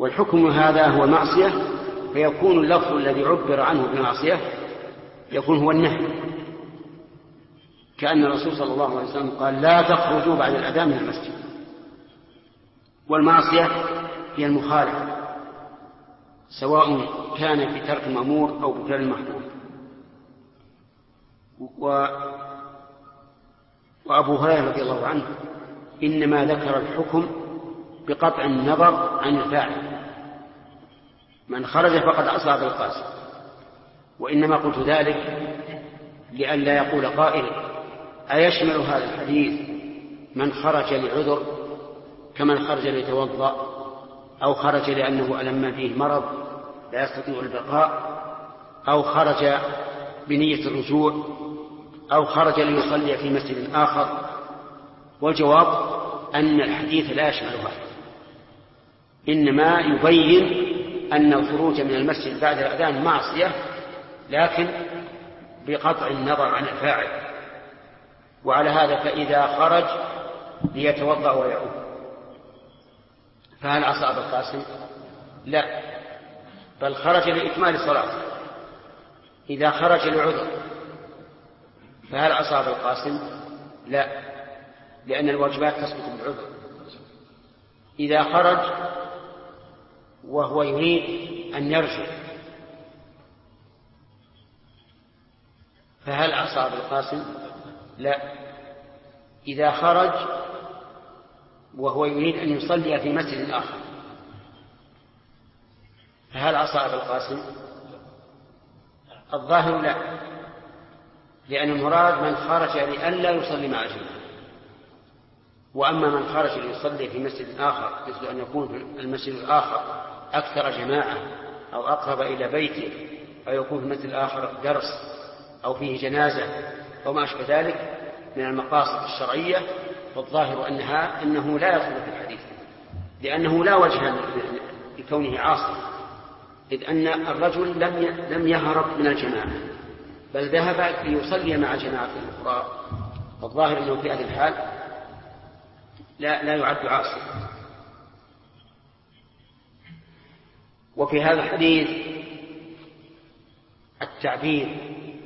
والحكم هذا هو معصية، فيكون اللفظ الذي عبر عنه بمعصية يكون هو النهي، كأن الرسول صلى الله عليه وسلم قال لا تخرجوا بعد الأذان من المسجد. والمعصية هي المخالفة، سواء كان في ترك المأمور أو بفعل المحظور. وأبو هريرة رضي الله عنه إنما ذكر الحكم بقطع النظر عن الفاعل، من خرج فقد عصى أبا القاسم. وإنما قلت ذلك لئلا يقول قائل أيشمل هذا الحديث من خرج لعذر كمن خرج ليتوضأ، أو خرج لأنه ألم فيه مرض لا يستطيع البقاء، أو خرج بنية الرجوع، أو خرج ليصلي في مسجد آخر؟ والجواب أن الحديث لا يشمل هذا، إنما يبين أن الخروج من المسجد بعد الأذان معصية، لكن بقطع النظر عن الفاعل. وعلى هذا فإذا خرج ليتوضأ ويعود فهل عصى أبا القاسم؟ لا، بل خرج لإكمال صلاته. إذا خرج لعذر فهل عصى أبا القاسم؟ لا، لأن الواجبات تسقط بالعذر. إذا خرج وهو يريد أن يرجع فهل عصى أبا القاسم؟ لا. إذا خرج وهو يريد أن يصلي في مسجد آخر فهل عصى أبا القاسم؟ الظاهر لا، لأن المراد من خرج لئلا يصلي مع الجماعة. وأما من خرج ليصلي في مسجد آخر، مثل أن يكون في المسجد الآخر أكثر جماعة أو أقرب إلى بيته، أو يكون في المسجد الآخر درس أو فيه جنازة أو ما أشبه ذلك من المقاصد الشرعية، فالظاهر أنه لا يدخل في الحديث، لأنه لا وجه لكونه عاصي، إذ أن الرجل لم يهرب من الجماعة بل ذهب ليصلي مع جماعة أخرى، فالظاهر أنه في هذه الحال لا يعد عاصي. وفي هذا الحديث التعبير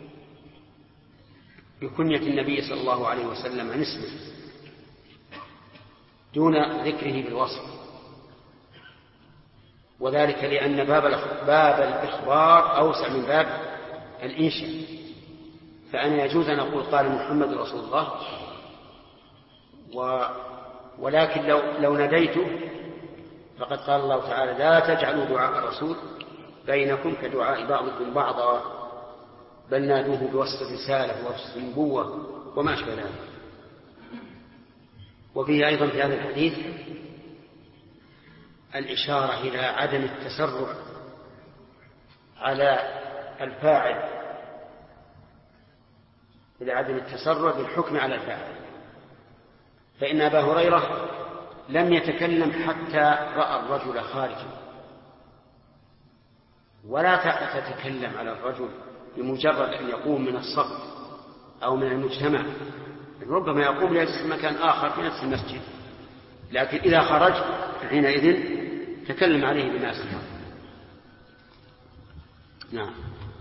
بكنية النبي صلى الله عليه وسلم عن اسمه دون ذكره بالوصف، وذلك لأن باب الإخبار أوسع من باب الإنشاء. فأنا يجوز أن أقول قال محمد رسول الله، ولكن لو ناديته فقد قال الله تعالى لا تجعلوا دعاء الرسول بينكم كدعاء بعضكم بعضا بل نادوه بوصف الرسالة ووصف النبوة وما أشبه ذلك. وفيه أيضا في هذا الحديث الإشارة إلى عدم التسرع على الفاعل، إلى عدم التسرع بالحكم على الفاعل. فإن أبا هريرة لم يتكلم حتى رأى الرجل خارجا، ولا تتكلم على الرجل بمجرد أن يقوم من الصف أو من المجتمع، ربما يقوم ليجلس في مكان آخر في نفس المسجد، لكن إذا خرج حينئذ تكلم عليه بما سمع. نعم.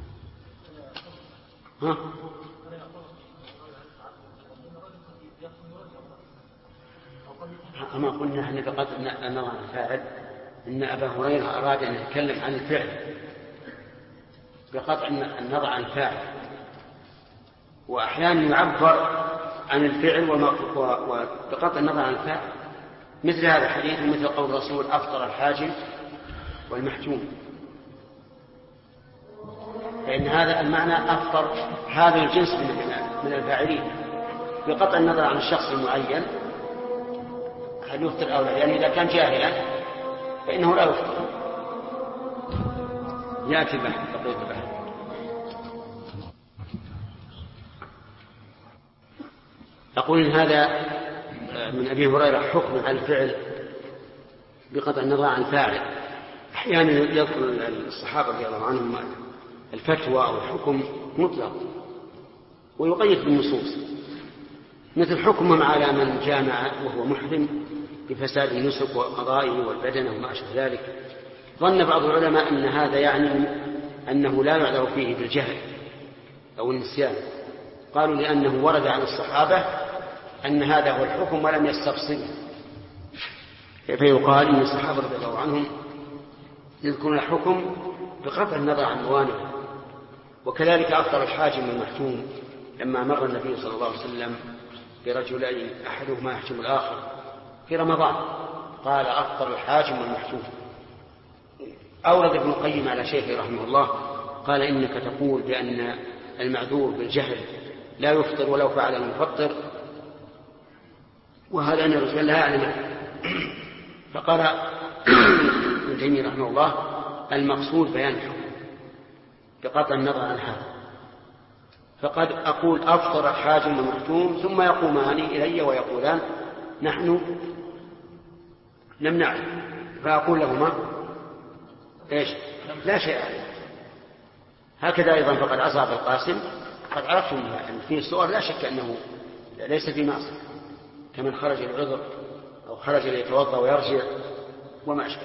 أما قلنا أن بقدر النظر عن الفاعل إن أبا هريرة أراد أن يتكلم عن الفعل بقطع النظر عن الفاعل، وأحيانا يعبر عن الفعل وبقطع النظر عن الفاعل، مثل هذا الحديث ومثل قول الرسول أفطر الحاجم والمحجوم، فإن هذا المعنى أفطر هذا الجنس من الفاعلين بقطع النظر عن الشخص المعين هل يفطر أو لا، يعني إذا كان جاهلا فإنه لا يفطر. يأتي البحث تقريب البحث. أقول إن هذا من أبي هريرة حكم على الفعل بقطع النظر عن فاعل. أحيانا يذكر الصحابة رضي الله عنهم الفتوى أو الحكم مطلق ويقيد بالنصوص، مثل حكمهم على من جامع وهو محرم بفساد النسك وقضائه والبدنة وما أشبه ذلك، ظن بعض العلماء أن هذا يعني أنه لا يعذر فيه بالجهل أو النسيان، قالوا لأنه ورد عن الصحابة أن هذا هو الحكم ولم يستفصله، فيقال إن الصحابة رضي الله عنهم يذكرون الحكم بقطع النظر عن موانعه. وكذلك أفطر الحاجم المحتوم لما مر النبي صلى الله عليه وسلم برجلين أحدهما يحجم الآخر في رمضان، قال أفطر الحاجم المحتوم. أورد ابن القيم على شيخه رحمه الله قال إنك تقول بأن المعذور بالجهل لا يفطر ولو فعل المفطر، وهذا أن الرجل لا يعلم. فقال ابن تيمية رحمه الله المقصود بيان الحكم بقطع النظر عن هذا. فقد أقول أفطر الحاجم المحتوم ثم يقومان إلي ويقولان نحن لم نعلم، فأقول لهما إيش؟ لا شيء عليه. هكذا أيضا فقد عصى أبا القاسم قد عرفتم أن فيه صور لا شك أنه ليس في معصية، كمن خرج العذر أو خرج ليتوضأ ويرجع وما أشبه.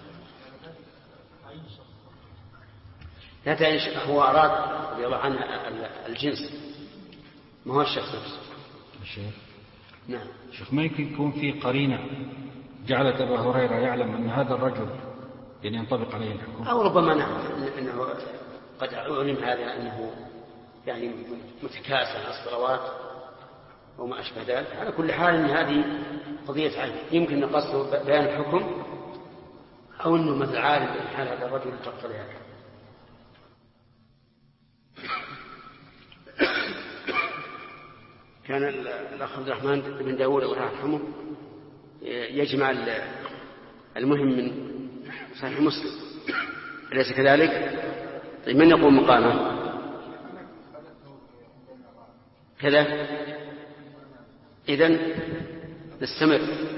لا تعيش، هو أراد رضي الله عنه الجنس ما هو الشخص نفسه. الشيخ نعم شيخ، ما يكون في قرينة جعلت أبا هريرة يعلم أن هذا الرجل يعني ينطبق عليه الحكم، أو ربما نعرف أنه قد علم هذا أنه يعني متكاسل على الصلوات وما أشبه ذلك. على كل حال أن هذه قضية عين، يمكن نقصه بيان الحكم أو أنه مثل عالم بحال هذا الرجل تقتضي هذا. كان الأخ عبد الرحمن بن داود الله يرحمه يجمع المهم من صحيح مسلم، أليس كذلك؟ طيب من يقوم مقامه؟ كذا. إذن نستمر.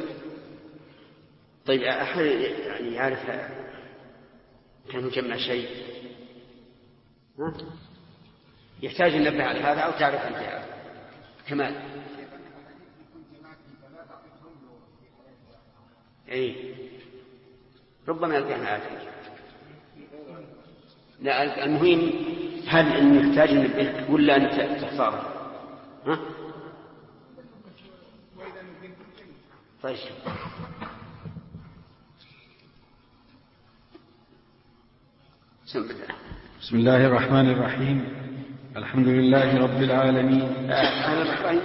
طيب أحد يعني يعرف كان يجمع شيء يحتاج أن ننبه على هذا أو تعرف أنت هذا كمال؟ أي ربما يلقاها آتي. لا المهم هل أن يحتاج أن ننبه ولا أن تحفظه؟ ها؟ طيب بسم الله الرحمن الرحيم. الحمد لله رب العالمين. أهل البحرين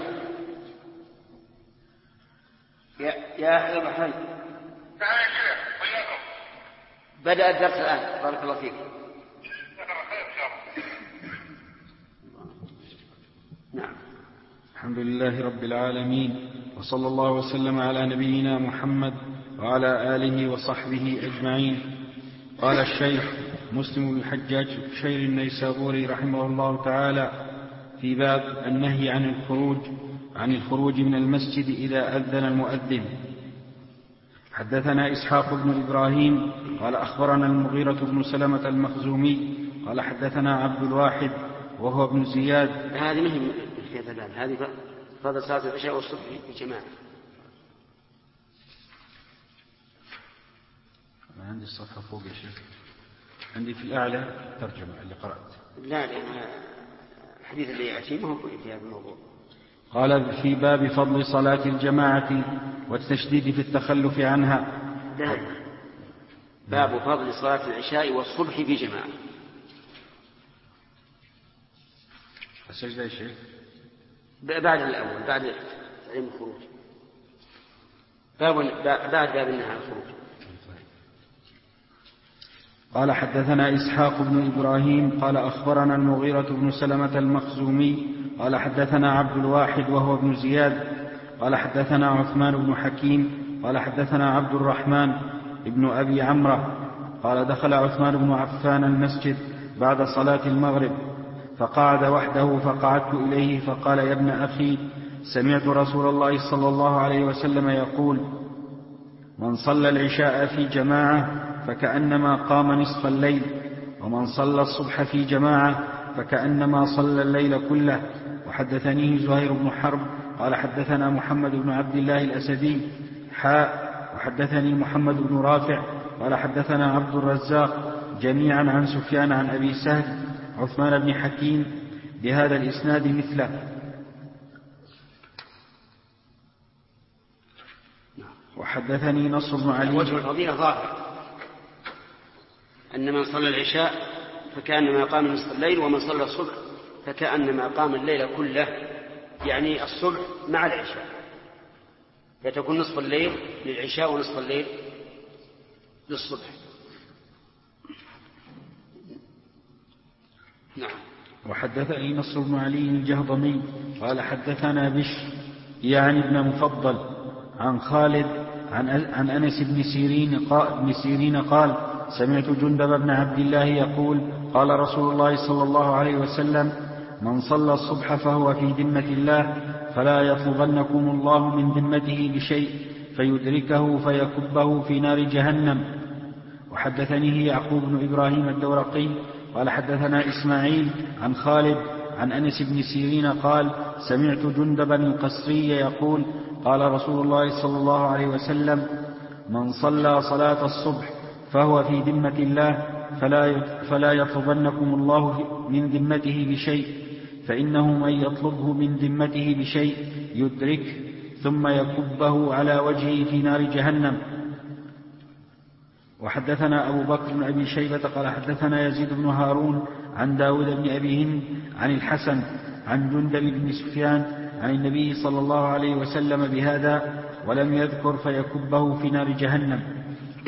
يا أهل البحرين بدأ الدرس الآن، بارك الله فيك. نعم. الحمد لله رب العالمين، وصلى الله وسلم على نبينا محمد وعلى آله وصحبه أجمعين. قال الشيخ مسلم بن الحجاج الشير النيسابوري رحمه الله تعالى في باب النهي عن الخروج من المسجد إذا أذن المؤذن. حدثنا إسحاق بن إبراهيم قال أخبرنا المغيرة بن سلمة المخزومي قال حدثنا عبد الواحد وهو ابن زياد. هذه مهم في هذا الباب، هذه فضل صلاة العشاء والصبح في جماعة. ما عندي الصفحة فوق يا شيخ، عندي في الأعلى ترجمة اللي قرأت. لا الحديث اللي يأتي ما هو في هذا الموضوع. قال في باب فضل صلاة الجماعة والتشديد في التخلف عنها. باب فضل صلاة العشاء والصبح في جماعة. السجدة يا شيخ بعد الأول، بعد تعليم الخروج، بعد باب النهي عن الخروج. قال حدثنا إسحاق بن إبراهيم قال أخبرنا المغيرة بن سلمة المخزومي قال حدثنا عبد الواحد وهو ابن زياد قال حدثنا عثمان بن حكيم قال حدثنا عبد الرحمن ابن أبي عمرة قال دخل عثمان بن عفان المسجد بعد صلاة المغرب فقعد وحده فقعدت إليه فقال يا ابن أخي سمعت رسول الله صلى الله عليه وسلم يقول من صلى العشاء في جماعة فكأنما قام نصف الليل ومن صلى الصبح في جماعة فكأنما صلى الليل كله. وحدثنيه زهير بن حرب قال حدثنا محمد بن عبد الله الأسدي وحدثني محمد بن رافع قال حدثنا عبد الرزاق جميعا عن سفيان عن أبي سهل عثمان بن حكيم بهذا الإسناد مثله. وحدثني نصر بن علي. وجه الفضيلة ظاهر أن من صلى العشاء فكأنما قام نصف الليل، ومن صلى الصبح فكأنما قام الليل كله، يعني الصبح مع العشاء، فتكون نصف الليل للعشاء ونصف الليل للصبح. نعم. وحدثني نصر بن علي الجهضمي قال حدثنا بشر يعني ابن مفضل عن خالد عن أنس بن سيرين قال سمعت جندب بن عبد الله يقول قال رسول الله صلى الله عليه وسلم من صلى الصبح فهو في ذمة الله فلا يطلبنكم الله من ذمته بشيء فيدركه فيكبه في نار جهنم. وحدثني يعقوب بن إبراهيم الدورقي قال حدثنا إسماعيل عن خالد عن أنس بن سيرين قال سمعت جندبا القسري يقول قال رسول الله صلى الله عليه وسلم من صلى صلاة الصبح فهو في ذمة الله فلا يطلبنكم الله من ذمته بشيء فإنه من يطلبه من ذمته بشيء يدرك ثم يكبه على وجهه في نار جهنم. وحدثنا أبو بكر بن أبي شيبة قال حدثنا يزيد بن هارون عن داود بن أبي هند عن الحسن عن جندب بن سفيان عن النبي صلى الله عليه وسلم بهذا ولم يذكر فيكبه في نار جهنم.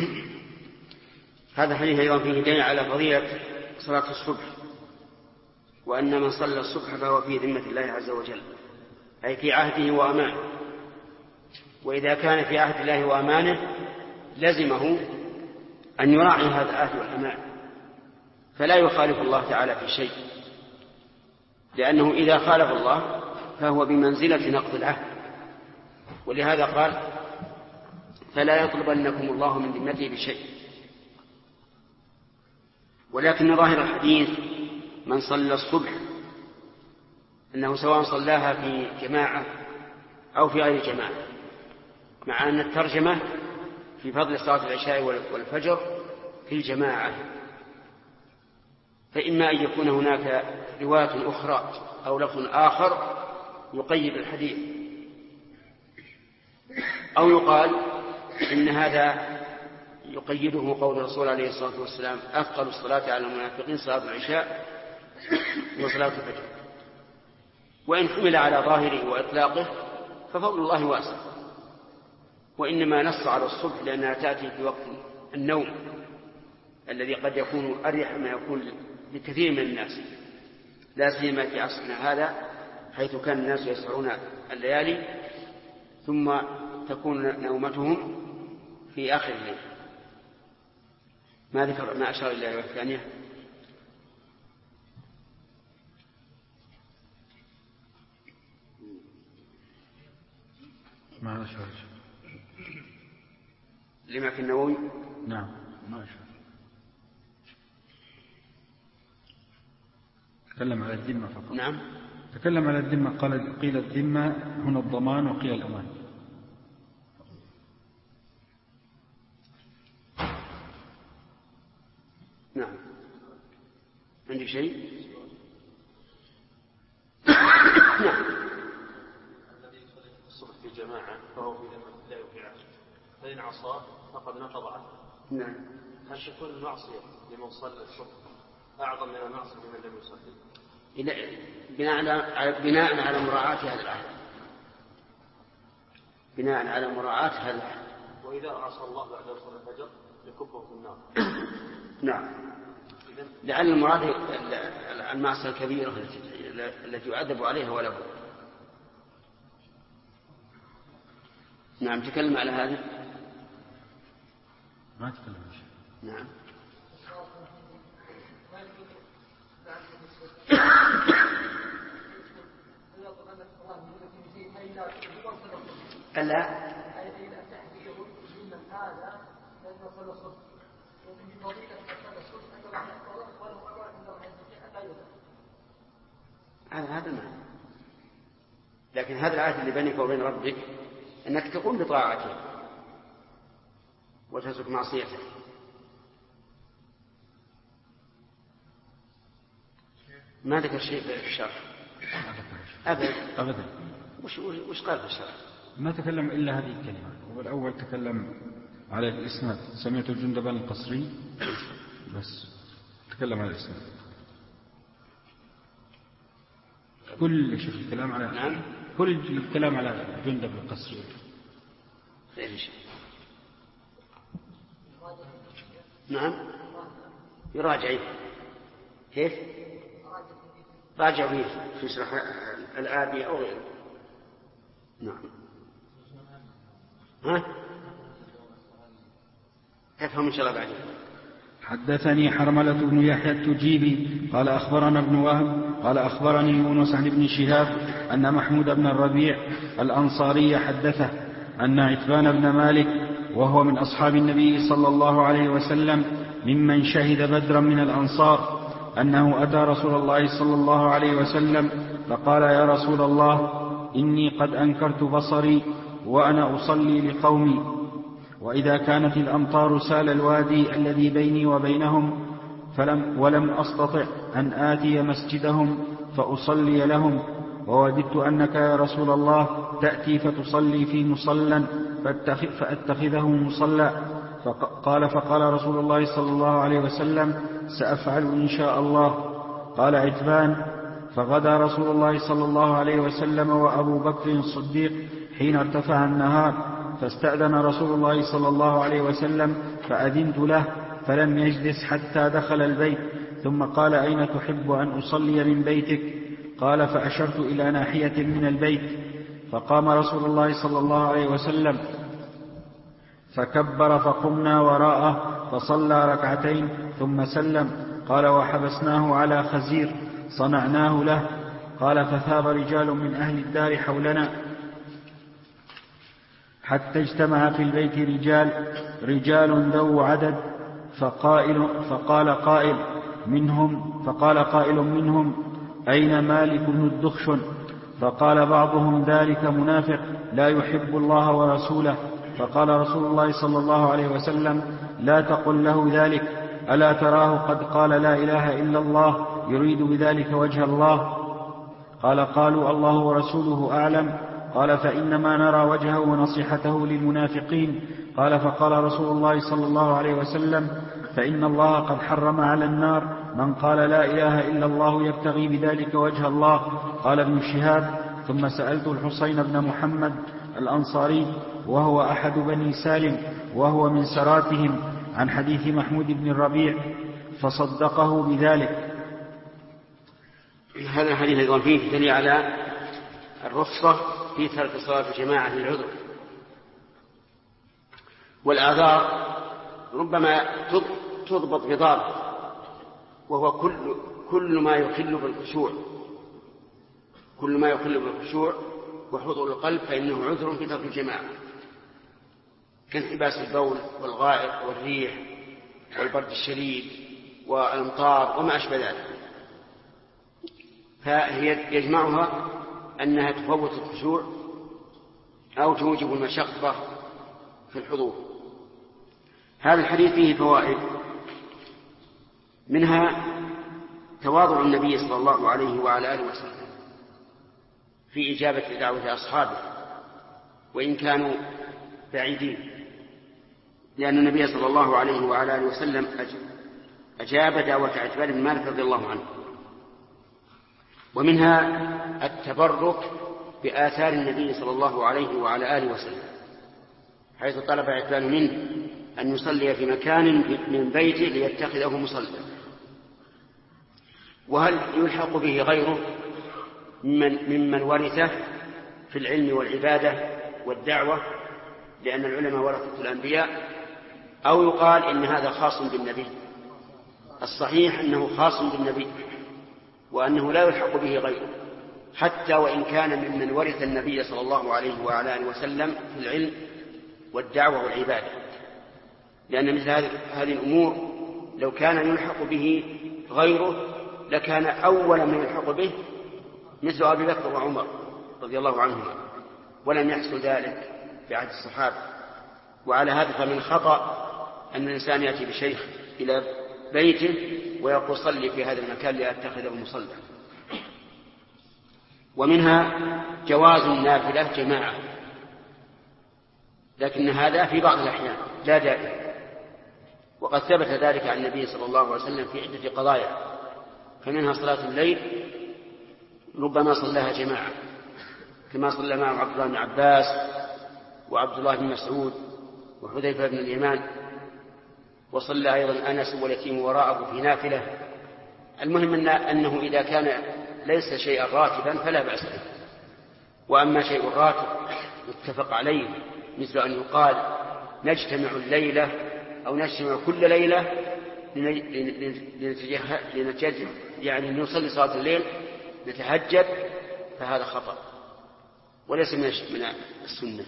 هذا حديث أيضا فيه دليل على فضيلة صلاة الصبح، وأن من صلى الصبح فهو في ذمة الله عز وجل، أي في عهده وأمانه، وإذا كان في عهد الله وأمانه لزمه أن يراعي هذا العهد والأمان، فلا يخالف الله تعالى في شيء، لأنه إذا خالف الله فهو بمنزلة نقض العهد. ولهذا قال فلا يطلبنكم الله من ذمته بشيء. ولكن ظاهر الحديث من صلى الصبح أنه سواء صلاها في جماعة أو في غير جماعة، مع أن الترجمة في فضل صلاة العشاء والفجر في الجماعة، فإما أن يكون هناك رواية أخرى أو لفظ آخر يقيد الحديث، أو يقال إن هذا يقيده قول الرسول عليه الصلاة والسلام أثقل الصلاة على المنافقين صلاة العشاء وصلاة الفجر. وإن حمل على ظاهره وإطلاقه ففضل الله واسع، وإنما نص على الصبح لأنها تأتي في وقت النوم الذي قد يكون أريح ما يكون لكثير من الناس، لا سيما في عصرنا هذا حيث كان الناس يسهرون الليالي ثم تكون نومتهم في آخر الليل. ما أشار إلى الرواية الثانية. ما أشار لما في النووي. نعم ما أشار. تكلم على الذمة فقط. نعم تكلم على الذمة، قيل الذمة هنا الضمان وقيل الأمان. نعم. عندك شيء؟ نعم. الذي يصلي الصبح في جماعة فهو في ذمة الله وفي عهده، فإن عصى فقد نقض عهده. نعم. هل تكون المعصية لمن صلى الصبح أعظم من المعصية لمن لم يصلي؟ بناء على مراعاة هذا العهد. بناء على مراعاة هذا العهد. وإذا عصى الله بعد صلاة الفجر يكبه في النار. نعم. لعل المراد المعصية الكبيرة التي يعذب عليها ولا بد. نعم. تكلم على هذا. ما تكلم. نعم. ألا هذا ما. لكن هذا العهد اللي بينك وبين ربك أنك تقوم بطاعته وتترك معصيته. ما ذكر شيء في الشرح أبدا. وش قال في الشرح؟ ما تكلم إلا هذه الكلمة. والأول تكلم على الإسناد، سمعت جندب القصري بس تكلم على الإسناد. كل شيء الكلام على نعم. كل الكلام على جندب القصري. نعم يراجع. كيف؟ راجع في شرح الآبي أو غيره. نعم. افهم إن شاء الله بعدين. حدثني حرملة بن يحيى التجيبي قال أخبرنا ابن وهب قال أخبرني يونس عن ابن شهاب أن محمود بن الربيع الأنصاري حدثه أن عتبان بن مالك وهو من أصحاب النبي صلى الله عليه وسلم ممن شهد بدرا من الأنصار أنه أتى رسول الله صلى الله عليه وسلم فقال يا رسول الله إني قد أنكرت بصري وأنا أصلي لقومي، وإذا كانت الأمطار سال الوادي الذي بيني وبينهم ولم أستطع أن آتي مسجدهم فأصلي لهم، ووددت أنك يا رسول الله تأتي فتصلي في مصلى فأتخذه مصلى. فقال رسول الله صلى الله عليه وسلم سأفعل إن شاء الله. قال عتبان فغدا رسول الله صلى الله عليه وسلم وأبو بكر الصديق حين ارتفع النهار، فاستأذن رسول الله صلى الله عليه وسلم فأذنت له فلم يجلس حتى دخل البيت، ثم قال أين تحب أن أصلي من بيتك؟ قال فأشرت إلى ناحية من البيت، فقام رسول الله صلى الله عليه وسلم فكبر فقمنا وراءه فصلى ركعتين ثم سلم. قال وحبسناه على خزير صنعناه له. قال فثاب رجال من أهل الدار حولنا حتى اجتمع في البيت رجال ذو عدد، فقال قائل منهم أين مالك بن الدخشن؟ فقال بعضهم ذلك منافق لا يحب الله ورسوله. فقال رسول الله صلى الله عليه وسلم لا تقل له ذلك، ألا تراه قد قال لا إله إلا الله يريد بذلك وجه الله؟ قالوا الله ورسوله أعلم. قال فإنما نرى وجهه ونصيحته للمنافقين. قال فقال رسول الله صلى الله عليه وسلم فإن الله قد حرم على النار من قال لا إله إلا الله يبتغي بذلك وجه الله. قال ابن شهاب ثم سألت الحسين بن محمد الأنصاري وهو أحد بني سالم وهو من سراتهم عن حديث محمود بن الربيع فصدقه بذلك. هذا الحديث أيضا فيه دليل على الرخصة في ترك صلاة الجماعة للعذر، والأعذار ربما تضبط بضابط وهو كل ما يخل بالخشوع، كل ما يخل بالخشوع وحضور القلب فإنه عذر في ترك الجماعة، كانحباس البول والغائط والريح والبرد الشديد والأمطار وما أشبه ذلك. فهي يجمعها أنها تفوت الخشوع أو توجب المشقة في الحضور. هذا الحديث فيه فوائد، منها تواضع النبي صلى الله عليه وعلى آله وسلم في إجابة دعوة أصحابه وإن كانوا بعيدين، لأن النبي صلى الله عليه وعلى آله وسلم أجاب دعوة عتبان بن مالك رضي الله عنه. ومنها التبرك بآثار النبي صلى الله عليه وعلى آله وسلم، حيث طلب عتبان منه أن يصلي في مكان من بيته ليتخذه مصلى. وهل يلحق به غيره ممن ورثه في العلم والعبادة والدعوة، لأن العلماء ورثة الأنبياء، أو يقال إن هذا خاص بالنبي؟ الصحيح أنه خاص بالنبي وأنه لا يلحق به غيره، حتى وإن كان ممن ورث النبي صلى الله عليه وعلى آله وسلم في العلم والدعوة والعبادة، لأن مثل هذه الأمور لو كان يلحق به غيره لكان أول من يلحق به مثل أبي بكر وعمر رضي الله عنهما، ولم يحصل ذلك في عهد الصحابة. وعلى هذا فمن خطأ أن الإنسان يأتي بشيخ إلى بيته ويقول صلي في هذا المكان لأتخذه مصلى. ومنها جواز النافلة جماعة، لكن هذا في بعض الأحيان لا دائما، وقد ثبت ذلك عن النبي صلى الله عليه وسلم في عدة قضايا، فمنها صلاة الليل ربما صلاها جماعة، كما صلى معه عبد الله بن عباس وعبد الله بن مسعود وحذيفة بن اليمان، وصلى أيضا أنس واليتيم وراءه في نافلة. المهم أنه إذا كان ليس شيئا راتبا فلا بأس به. وأما شيء راتب يتفق عليه مثل أن يقال نجتمع الليلة أو نجتمع كل ليلة يعني نصلي صلاة الليل نتهجد، فهذا خطأ وليس من السنة.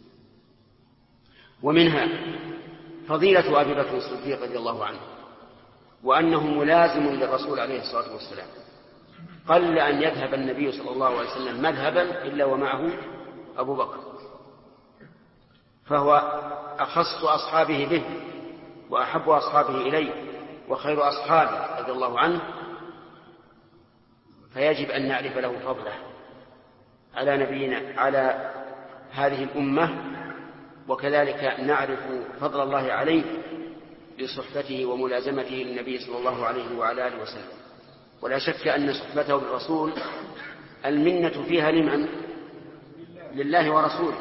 ومنها فضيلة أبي بكر الصديق رضي الله عنه، وأنه ملازم للرسول عليه الصلاة والسلام، قل أن يذهب النبي صلى الله عليه وسلم مذهبا إلا ومعه أبو بكر، فهو أخص أصحابه به وأحب أصحابه إليه وخير أصحابه رضي الله عنه، فيجب أن نعرف له فضله على نبينا على هذه الأمة، وكذلك نعرف فضل الله عليه لصحبته وملازمته للنبي صلى الله عليه وعلى آله وسلم. ولا شك أن صحبته بالرسول المنة فيها لمن؟ لله ورسوله.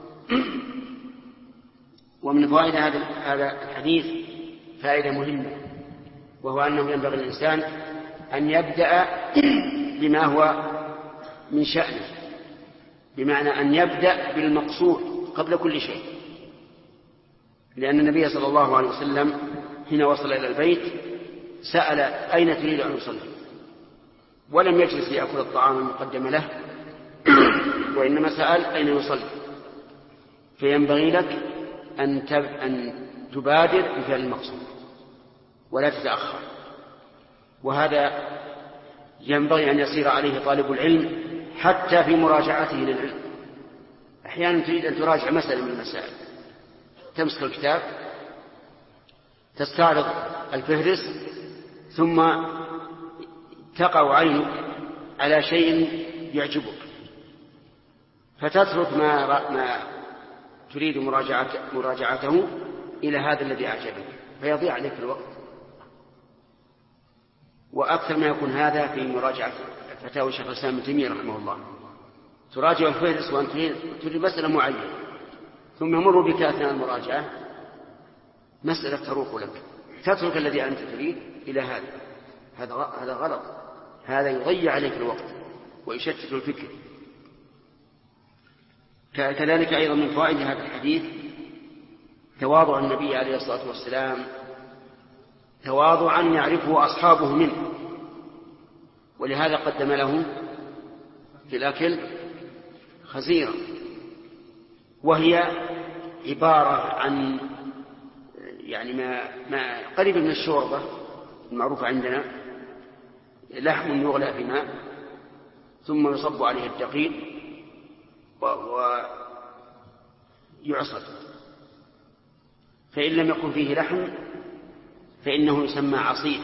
ومن فوائد هذا الحديث فائدة مهمة، وهو أنه ينبغي الإنسان أن يبدأ بما هو من شأنه، بمعنى أن يبدأ بالمقصود قبل كل شيء، لأن النبي صلى الله عليه وسلم حين وصل إلى البيت سأل أين تريد أن يصلي، ولم يجلس ليأكل الطعام المقدم له، وإنما سأل أين يصلي. فينبغي لك أن تبادر بفعل المقصود ولا تتأخر، وهذا ينبغي أن يصير عليه طالب العلم حتى في مراجعته للعلم. أحيانا تريد أن تراجع مسألة من المسائل، تمسك الكتاب تستعرض الفهرس ثم تقع عينك على شيء يعجبك فتترك ما تريد مراجعته إلى هذا الذي أعجبك، فيضيع عليك الوقت. وأكثر ما يكون هذا في مراجعة فتاوى شيخ الإسلام ابن تيمية رحمه الله، تراجع الفهرس وأنت تريد مسألة معينة، ثم يمر بك أثناء المراجعة مسألة تروق لك، تترك الذي أنت تريد إلى هذا غلط، هذا يضيع عليك الوقت ويشتت الفكر. كذلك أيضا من فوائد هذا الحديث تواضع النبي عليه الصلاة والسلام، تواضعا يعرفه أصحابه منه، ولهذا قدم له في الأكل خزيرة، وهي عبارة عن يعني ما قريب من الشوربة المعروفة عندنا، لحم يغلى في ماء ثم يصب عليه الدقيق ويعصر، فإن لم يكن فيه لحم فإنه يسمى عصير،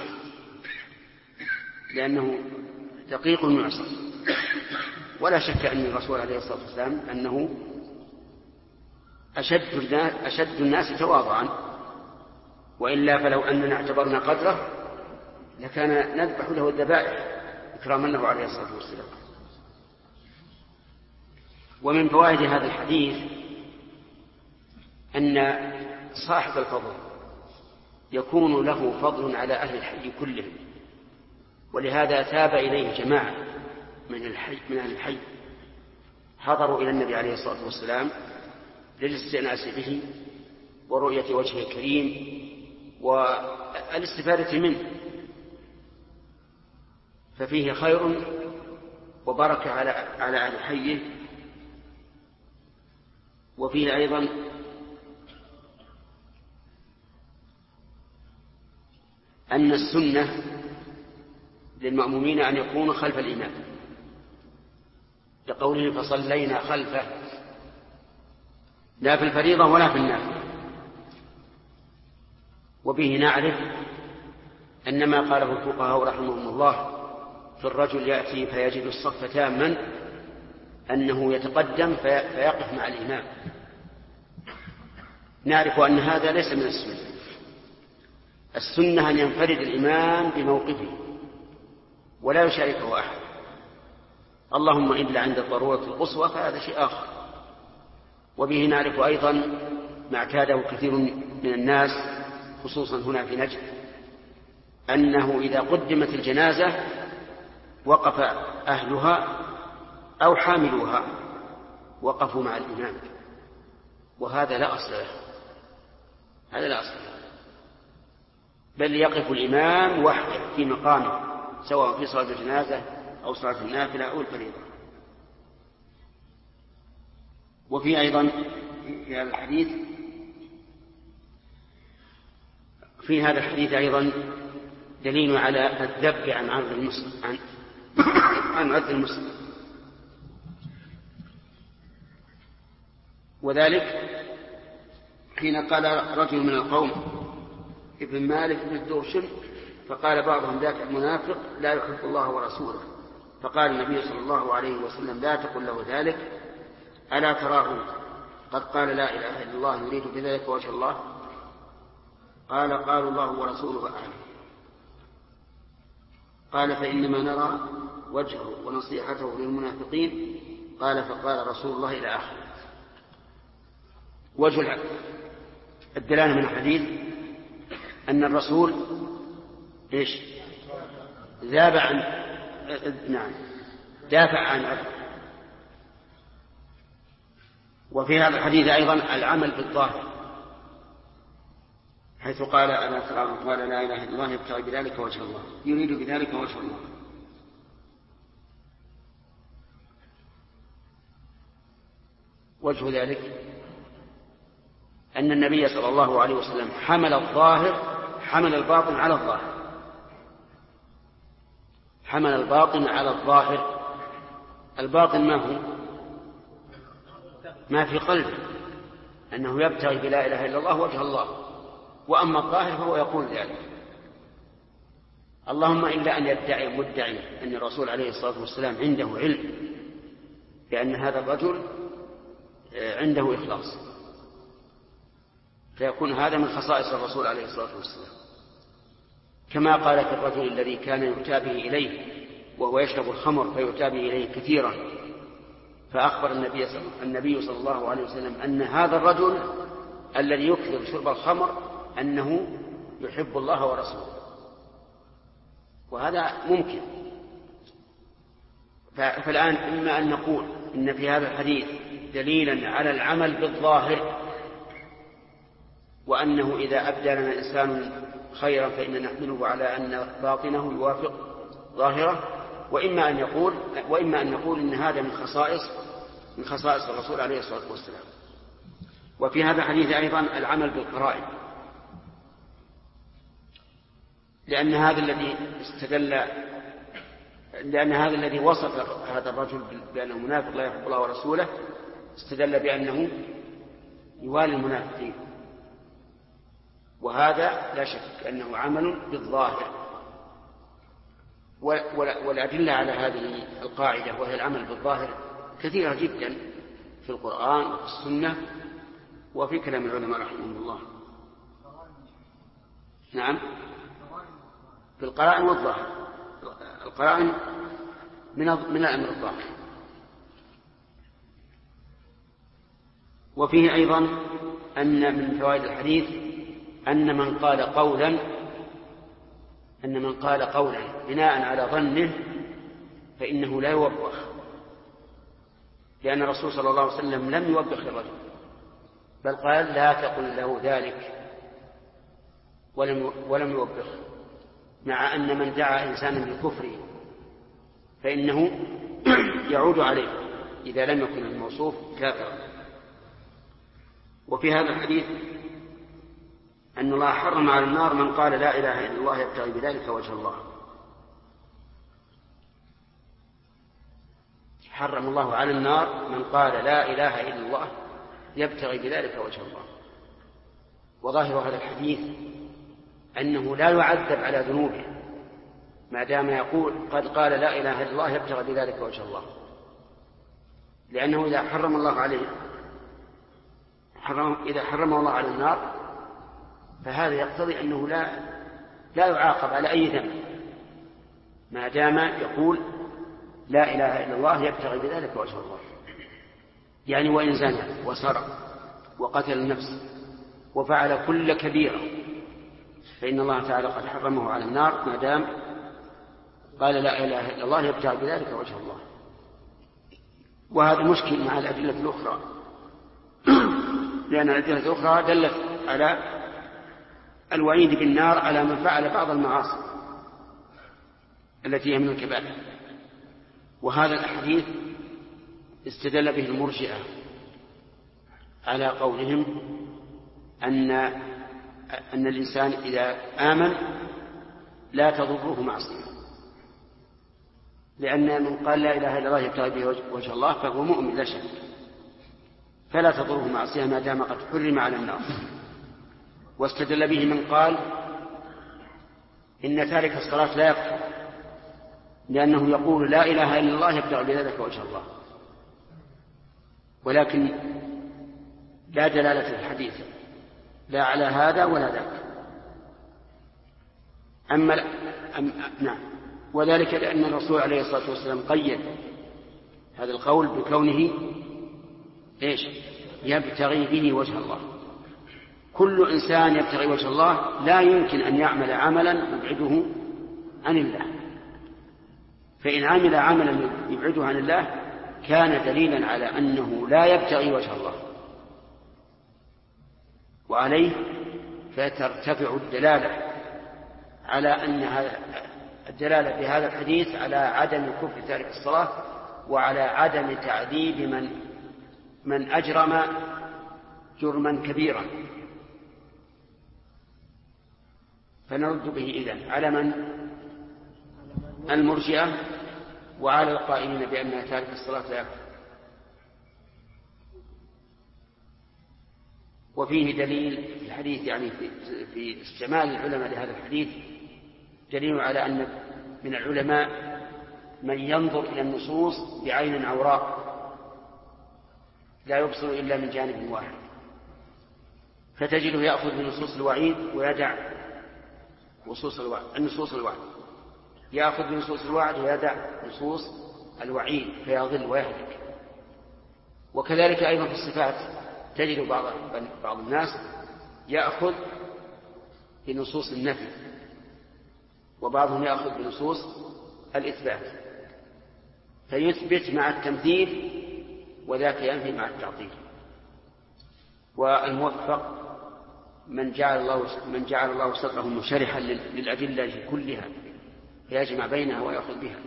لأنه دقيق يعصر. ولا شك أن الرسول عليه الصلاة والسلام أنه أشد الناس تواضعا، وإلا فلو أننا اعتبرنا قدره لكان نذبح له الذبائح إكراما له عليه الصلاة والسلام. ومن فوائد هذا الحديث أن صاحب الفضل يكون له فضل على أهل الحي كلهم، ولهذا تاب إليه جماعة من أهل الحي حضروا إلى النبي عليه الصلاة والسلام للاستئناس به ورؤية وجهه الكريم والاستفادة منه، ففيه خير وبركة على أهل حيه. وفيه أيضا أن السنة للمأمومين أن يكونوا خلف الإمام، لقوله فصلينا خلفه، لا في الفريضة ولا في النافلة. وبه نعرف أن ما قاله الفقهاء رحمهم الله في الرجل يأتي فيجد الصف تاما أنه يتقدم فيقف مع الإمام. نعرف أن هذا ليس من السنة. السنة أن ينفرد الإمام بموقفه ولا يشاركه أحد، اللهم إلا عند الضرورة القصوى فهذا شيء آخر. وبه نعرف أيضا ما اعتاده كثير من الناس خصوصا هنا في نجد، أنه إذا قدمت الجنازة وقف أهلها أو حاملوها وقفوا مع الإمام، وهذا لا أصل له، هذا لا أصل له، بل يقف الإمام وحده في مقامه سواء في صلاة الجنازة أو صلاة النافلة أو الفريضة. وفي أيضا في هذا الحديث أيضا دليل على الذب عن عرض المسلم عن عرض المسلم، وذلك حين قال رجل من القوم ابن مالك بن الدوشم فقال بعضهم ذاك المنافق لا يحب الله ورسوله، فقال النبي صلى الله عليه وسلم لا تقل له ذلك، ألا تراه قد قال لا إله إلا الله يريد بذلك وجه الله؟ قال الله ورسوله أعلم. قال فإنما نرى وجهه ونصيحته للمنافقين. قال فقال رسول الله إلى آخره. وجه الدلالة من الحديث أن الرسول دافع عن عرضه. وفي هذا الحديث أيضا العمل بالظاهر، حيث قال ألا ترى قال لا إله إلا الله يبتغي بذلك وجه الله، يريد بذلك وجه الله. وجه ذلك أن النبي صلى الله عليه وسلم حمل الباطن على الظاهر، حمل الباطن على الظاهر. الباطن ما هو؟ ما في قلبه، أنه يبتغي بلا إله إلا الله وجه الله، وأما الظاهر فهو يقول ذلك. اللهم إلا أن يدعي مدعي أن الرسول عليه الصلاة والسلام عنده علم بأن هذا الرجل عنده إخلاص، فيكون هذا من خصائص الرسول عليه الصلاة والسلام، كما قال في الرجل الذي كان يؤتى به إليه وهو يشرب الخمر فيؤتى به إليه كثيرا، فأخبر النبي صلى الله عليه وسلم أن هذا الرجل الذي يكثر شرب الخمر أنه يحب الله ورسوله، وهذا ممكن. فالآن إما أن نقول إن في هذا الحديث دليلا على العمل بالظاهر، وأنه إذا أبدى لنا إنسان خيرا فإن نحمله على أن باطنه يوافق ظاهره، وإما أن نقول إن هذا من خصائص الرسول عليه الصلاة والسلام. وفي هذا الحديث أيضا العمل بالقرائن، لأن هذا الذي وصف هذا الرجل بأنه منافق لا يحب الله ورسوله استدل بأنه يوالي المنافقين، وهذا لا شك أنه عمل بالظاهر. والأدلة على هذه القاعدة وهي العمل بالظاهر كثيرة جدا في القرآن وفي السنة وفي كلام العلماء رحمهم الله. نعم، في القرائن والظاهر. القرائن من الأمر الظاهر. وفيه أيضا أن من فوائد الحديث أن من قال قولا بناء على ظنه فإنه لا يوبخ، لأن الرسول صلى الله عليه وسلم لم يوبخ الرجل، بل قال لا تقل له ذلك، ولم يوبخ، مع أن من دعا إنسانا بالكفر فإنه يعود عليه إذا لم يكن الموصوف كافرا. وفي هذا الحديث أن الله حرم على النار من قال لا إله إلا الله يبتغي بذلك وجه الله. حرم الله على النار من قال لا إله إلا الله يبتغي بذلك وجه الله. وظاهر هذا الحديث أنه لا يعذب على ذنوبه ما دام يقول قد قال لا إله إلا الله يبتغي بذلك وجه الله، لأنه إذا حرم الله عليه إذا حرم الله على النار فهذا يقتضي أنه لا يعاقب على أي ذنب ما دام يقول لا إله إلا الله يبتغي بذلك وجه الله. يعني وإن زنى وسرق وقتل النفس وفعل كل كبيرة فإن الله تعالى قد حرمه على النار ما دام قال لا إله إلا الله يبتغي بذلك وجه الله. وهذا مشكل مع الأدلة الأخرى، لأن الأدلة الأخرى دلت على الوعيد بالنار على من فعل بعض المعاصي التي هي من الكبائر. وهذا الحديث استدل به المرجئة على قولهم أن الإنسان إذا آمن لا تضره معصية، لأن من قال لا إله إلا الله يبتغي به وجه الله فهو مؤمن لا شك، فلا تضره معصية ما دام قد حرم على النار. واستدل به من قال إن تارك الصلاة لا يكفر، لأنه يقول لا إله إلا الله يبتغي بذلك وجه الله. ولكن لا دلالة الحديث لا على هذا ولا ذاك. نعم، وذلك لأن الرسول عليه الصلاة والسلام قيد هذا القول بكونه يبتغي به وجه الله. كل إنسان يبتغي وجه الله لا يمكن أن يعمل عملا يبعده عن الله، فإن عمل عملا يبعده عن الله كان دليلا على أنه لا يبتغي وجه الله، وعليه فترتفع الدلالة على أن الدلالة بهذا الحديث على عدم كفر تارك الصلاة وعلى عدم تعذيب من أجرم جرما كبيرا. فنرد به إذن على من المرجئة وعلى القائلين بأن تارك الصلاة لا يكفر. وفيه دليل في الحديث، يعني في استعمال العلماء لهذا الحديث دليل على أن من العلماء من ينظر إلى النصوص بعين عوراء لا يبصر إلا من جانب واحد، فتجده يأخذ بنصوص الوعيد ويدع نصوص الوعد، يأخذ بنصوص الوعد ويدع نصوص الوعيد فيضل ويهلك. وكذلك أيضا في الصفات تجد بعض الناس يأخذ بنصوص النفي وبعضهم يأخذ بنصوص الإثبات، فيثبت مع التمثيل وذاك ينفي مع التعطيل. والموفق من جعل الله صدره منشرحا للأدلة كلها فيجمع بينها ويأخذ بها.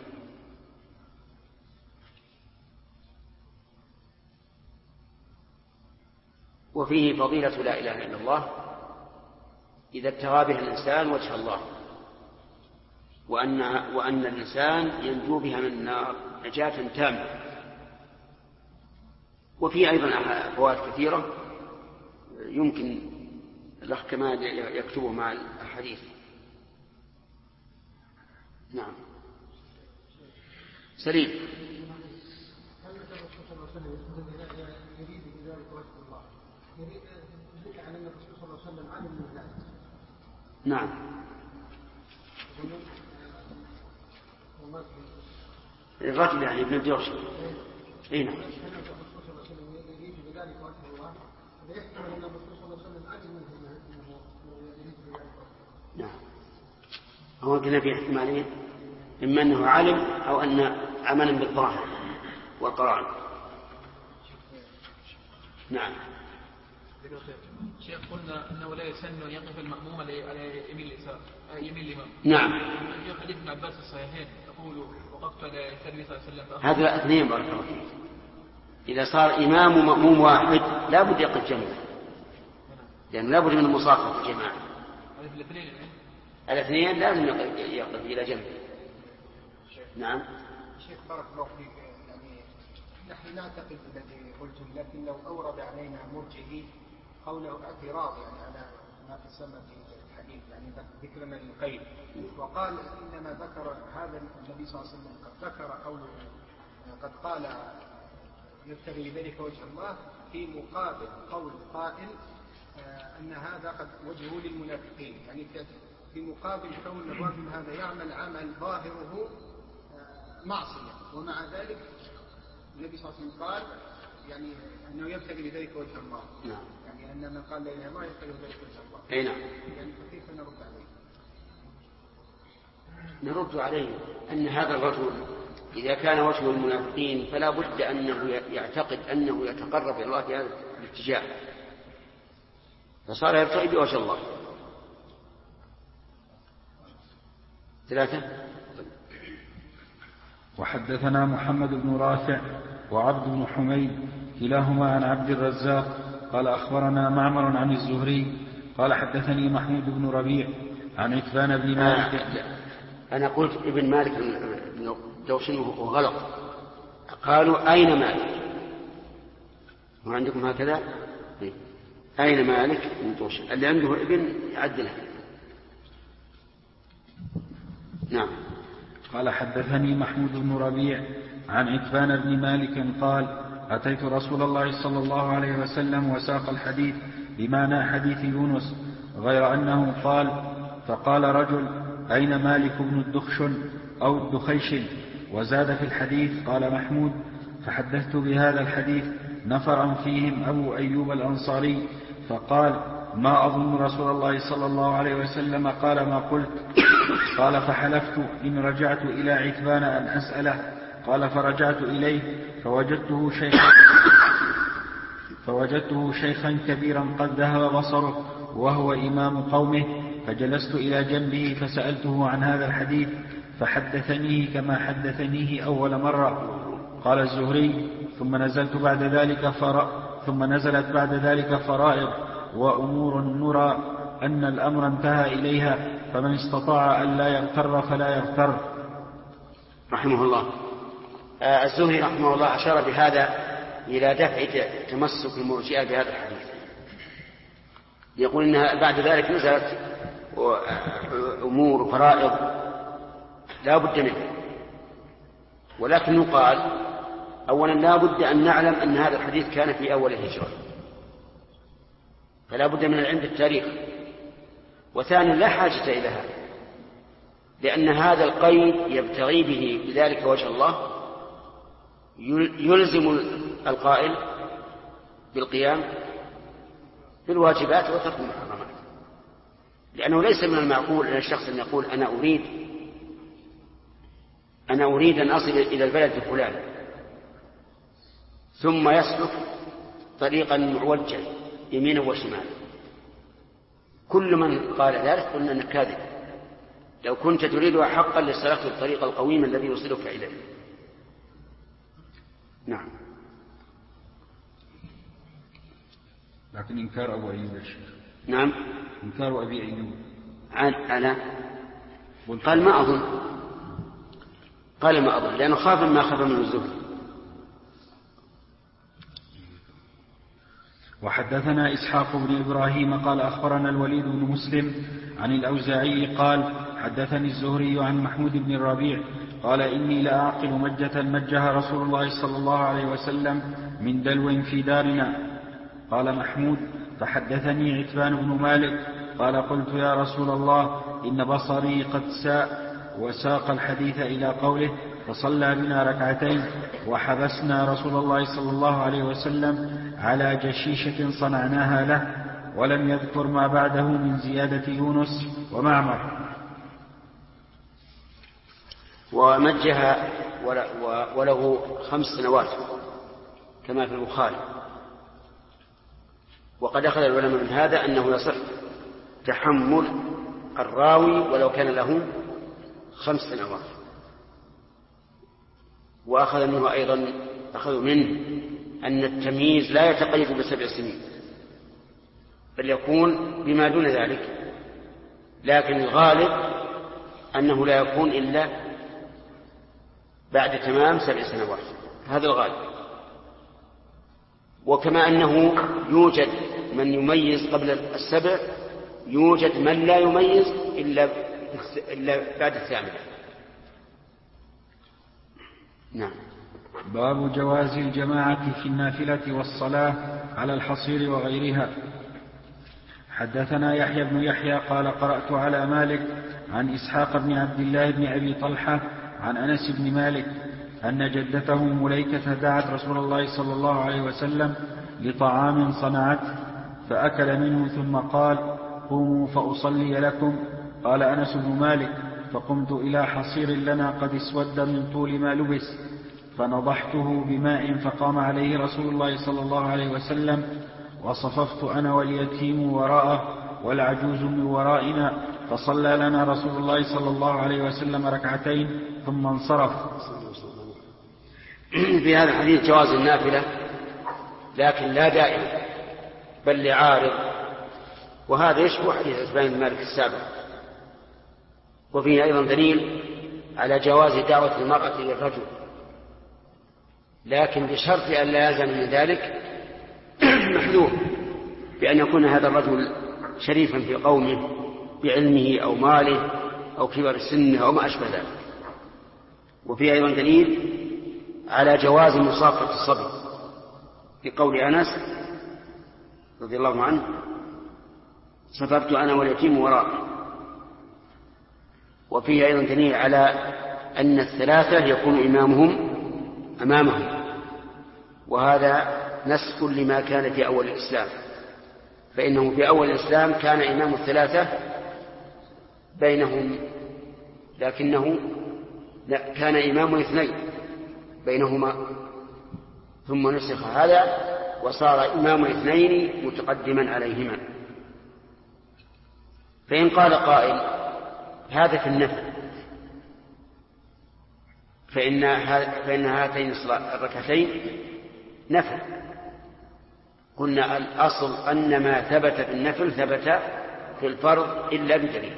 وفيه فضيلة لا إله إلا الله إذا ابتغى بها الإنسان وجه الله، وأن الإنسان ينجو بها من النار نجاة تامة. وفي أيضا فوائد كثيرة يمكن الأخ كمال يكتبه مع الحديث. نعم سليم. نعم الرجل يعني ابن الجوش. اي نعم. نعم هو قلنا في احتمالين، إما أنه علم أو أن عملا بالظاهر والقرائن. نعم شيخ قلنا أنه لا يسن أن يقف المأموم على يمين الإمام. نعم في حديث ابن عباس الصحيحين يقول وقفت على يسار النبي صلى الله عليه وسلم. هذا اثنين بارك الله فيك. إذا صار إمام ومأموم واحد لا بد يقف جميعا، لأن لا بد من المصافحة في الجماعة. الاثنين لازم يقف إلى جنب. نعم شيخ بارك الله فيك، يعني نحن نعتقد الذي قلتم، لكن لو أورد علينا مرجئي قوله اعتراض يعني على ما تسمى في الحديث يعني ذكرنا للقيد، وقال إنما ذكر هذا النبي صلى الله عليه وسلم قد ذكر قوله قد قال يبتغي بذلك وجه الله في مقابل قول قائل أن هذا قد وجهه للمنافقين، يعني في مقابل كون الرجل هذا يعمل عمل ظاهره معصية ومع ذلك النبي صلى الله عليه وسلم قال يعني أنه يبتغي بذلك وجه الله. نعم. يعني أن من قال لا إله إلا الله يبتغي بذلك وجه الله. أي نعم. يعني كيف نرد عليه؟ نرد عليه أن هذا الرجل إذا كان وجه المنافقين فلا بد أنه يعتقد أنه يتقرب إلى الله في هذا الاتجاه، فصار يبتغي بوجه الله. 3. وحدثنا محمد بن رافع وعبد بن حميد كلاهما عن عبد الرزاق قال أخبرنا معمر عن الزهري قال حدثني محمود بن ربيع عن عتبان بن مالك. أنا قلت ابن مالك بن دوشن وغلط، قالوا أين مالك؟ وعندكم هكذا أين مالك بن دوشن؟ اللي عنده ابن يعدلها. نعم. قال حدثني محمود بن ربيع عن عتبان بن مالك قال أتيت رسول الله صلى الله عليه وسلم وساق الحديث بمعنى حديث يونس غير أنه قال فقال رجل أين مالك بن الدخشن أو الدخيشن، وزاد في الحديث قال محمود فحدثت بهذا الحديث نفرا فيهم أبو أيوب الأنصاري فقال ما أظن رسول الله صلى الله عليه وسلم قال ما قلت. قال فحلفت إن رجعت إلى عتبان أن أسأله. قال فرجعت إليه فوجدته شيخا كبيرا قد ذهب بصره وهو إمام قومه، فجلست إلى جنبه فسألته عن هذا الحديث فحدثنيه كما حدثنيه أول مرة. قال الزهري ثم نزلت بعد ذلك فرائض وأمور نرى أن الأمر انتهى إليها، فمن استطاع أن لا يغتر فلا يغتر. رحمه الله. الزهري رحمه الله أشار بهذا إلى دفع تمسك المرجئة بهذا الحديث، يقول إنها بعد ذلك نزلت أمور فرائض لا بد منها، ولكن يقال أولا لا بد أن نعلم أن هذا الحديث كان في أول الهجرة، فلا بد من العلم بالتاريخ. وثانيا لا حاجة إلى هذا، لأن هذا القيد يبتغي به بذلك وجه الله يلزم القائل بالقيام بالواجبات وترك المحرمات، لأنه ليس من المعقول أن الشخص أن يقول أنا أريد أن أصل إلى البلد الفلاني ثم يسلك طريقا معوجا يمينا وشمالا. كل من قال ذلك قلنا أنك كاذب، لو كنت تريدها حقا لسلكت الطريق القويم الذي يوصلك إليه. نعم. لكن إنكار أبو أيوب الشيخ. نعم. إنكار أبي أيوب. أنا قال ما أظن لأنه خاف ما خاف من الزهد. وحدثنا إسحاق بن إبراهيم قال أخبرنا الوليد بن مسلم عن الأوزاعي قال حدثني الزهري عن محمود بن الربيع قال إني لأعقل مجة مجها رسول الله صلى الله عليه وسلم من دلو في دارنا. قال محمود فحدثني عتبان بن مالك قال قلت يا رسول الله إن بصري قد ساء، وساق الحديث إلى قوله فصلى بنا ركعتين وحبسنا رسول الله صلى الله عليه وسلم على جشيشة صنعناها له، ولم يذكر ما بعده من زيادة يونس ومعمر. ومجها وله 5 سنوات كما في البخاري. وقد أخذ العلماء من هذا أنه يصح تحمل الراوي ولو كان له 5 سنوات. وأخذ منه أيضا أن التمييز لا يتقيد ب7 سنين، بل يكون بما دون ذلك، لكن الغالب أنه لا يكون إلا بعد تمام 7 سنوات، هذا الغالب. وكما أنه يوجد من يميز قبل 7 يوجد من لا يميز إلا بعد الثامنة. نعم. باب جواز الجماعة في النافلة والصلاة على الحصير وغيرها. حدثنا يحيى بن يحيى قال قرأت على مالك عن إسحاق بن عبد الله بن أبي طلحة عن أنس بن مالك أن جدته مليكة دعت رسول الله صلى الله عليه وسلم لطعام صنعته فأكل منه ثم قال قوموا فأصلي لكم. قال أنس بن مالك فقمت إلى حصير لنا قد اسود من طول ما لبس فنضحته بماء فقام عليه رسول الله صلى الله عليه وسلم وصففت أنا واليتيم وراءه والعجوز من ورائنا فصلى لنا رسول الله صلى الله عليه وسلم ركعتين ثم انصرف. في هذا الحديث جواز النافلة لكن لا دائما بل لعارض، وهذا يشبه حديث عثمان بن مالك السابق. وفيه أيضا دليل على جواز دعوة المرأة للرجل لكن بشرط أن لا يلزم من ذلك محذور بأن يكون هذا الرجل شريفا في قومه بعلمه أو ماله أو كبر سنه أو ما أشبه ذلك. وفيه أيضا دليل على جواز مصافحة الصبي لقول أنس رضي الله عنه صففت أنا واليتيم وراء. وفيه أيضا دليل على أن الثلاثة يكون إمامهم أمامهم، وهذا نسخ لما كان في أول الإسلام، فإنه في أول الإسلام كان إمام الثلاثة بينهم، لكنه كان إمام اثنين بينهما ثم نسخ هذا وصار إمام اثنين متقدما عليهما. فإن قال قائل هذا في النفل فإن هاتين الركعتين نفل، قلنا الأصل أن ما ثبت في النفل ثبت في الفرض إلا بدليل،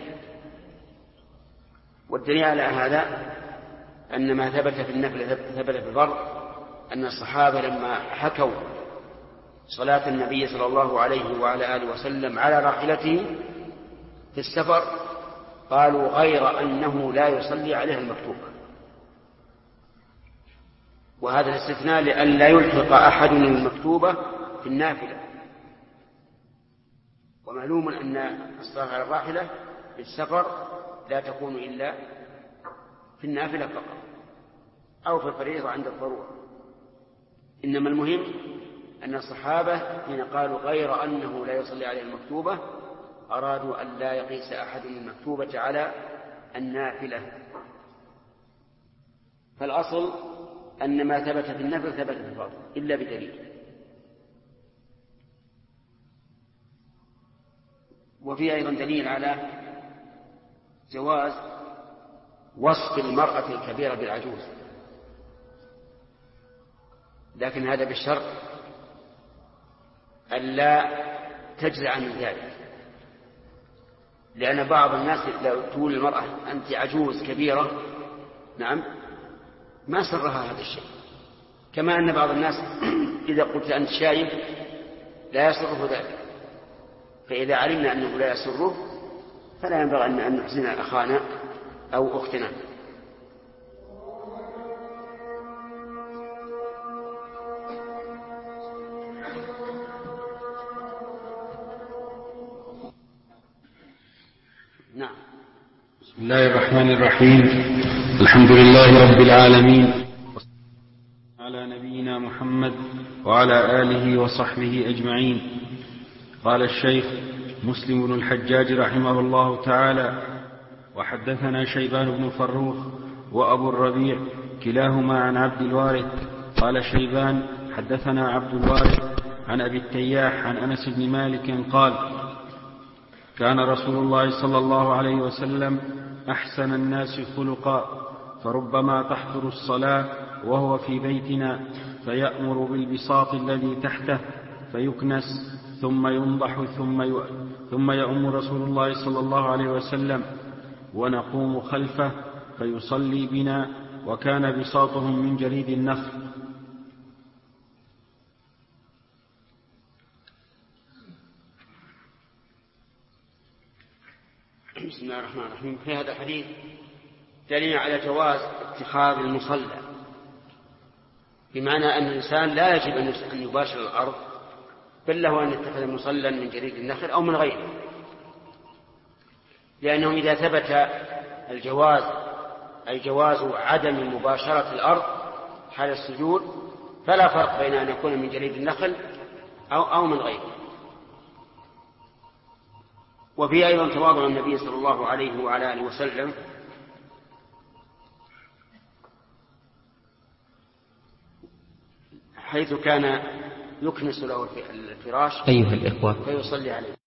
والدليل على هذا أن ما ثبت في النفل ثبت في الفرض أن الصحابة لما حكوا صلاة النبي صلى الله عليه وعلى آله وسلم على راحلته في السفر قالوا غير أنه لا يصلي عليها المكتوبة، وهذا الاستثناء لأن لا يلحق أحد المكتوبة في النافلة. ومعلوم أن الصلاة على الراحلة في السفر لا تكون إلا في النافلة فقط أو في الفريضة عند الضرورة. إنما المهم أن الصحابة حين قالوا غير أنه لا يصلي عليه المكتوبة أرادوا أن لا يقيس أحد المكتوبة على النافلة. فالأصل أن ما ثبت في النفل ثبت في الفرض إلا بدليل. وفي أيضا دليل على جواز وصف المرأة الكبيرة بالعجوز، لكن هذا بالشرط ألا تجزع من ذلك، لأن بعض الناس لو تقول المرأة أنت عجوز كبيرة نعم ما سرها هذا الشيء، كما أن بعض الناس إذا قلت أنت شايب لا يسره ذلك. فإذا علمنا أنه لا يسره فلا ينبغي أن نحزن أخانا أو أختنا. نعم. بسم الله الرحمن الرحيم. الحمد لله رب العالمين، على نبينا محمد وعلى آله وصحبه أجمعين. قال الشيخ مسلم بن الحجاج رحمه الله تعالى: وحدثنا شيبان بن فروخ وأبو الربيع كلاهما عن عبد الوارث. قال شيبان: حدثنا عبد الوارث عن أبي التياح عن أنس بن مالك قال: كان رسول الله صلى الله عليه وسلم أحسن الناس خلقا، فربما تحضر الصلاة وهو في بيتنا فيأمر بالبساط الذي تحته فيكنس ثم ينضح ثم يؤم رسول الله صلى الله عليه وسلم ونقوم خلفه فيصلي بنا، وكان بساطهم من جريد النخل. بسم الله الرحمن الرحيم. في هذا الحديث دليل على جواز اتخاذ المصلى، بمعنى أن الإنسان لا يجب أن يباشر الأرض، بل له أن يتخذ مصلى من جريد النخل أو من غيره، لأنه إذا ثبت الجواز أي جواز عدم مباشرة الأرض حال السجود فلا فرق بين أن يكون من جريد النخل أو من غيره. وفي أيضا تواضع النبي صلى الله عليه وعلى آله وسلم، حيث كان يكنس له الفراش أيها الإخوة فيصلي عليه.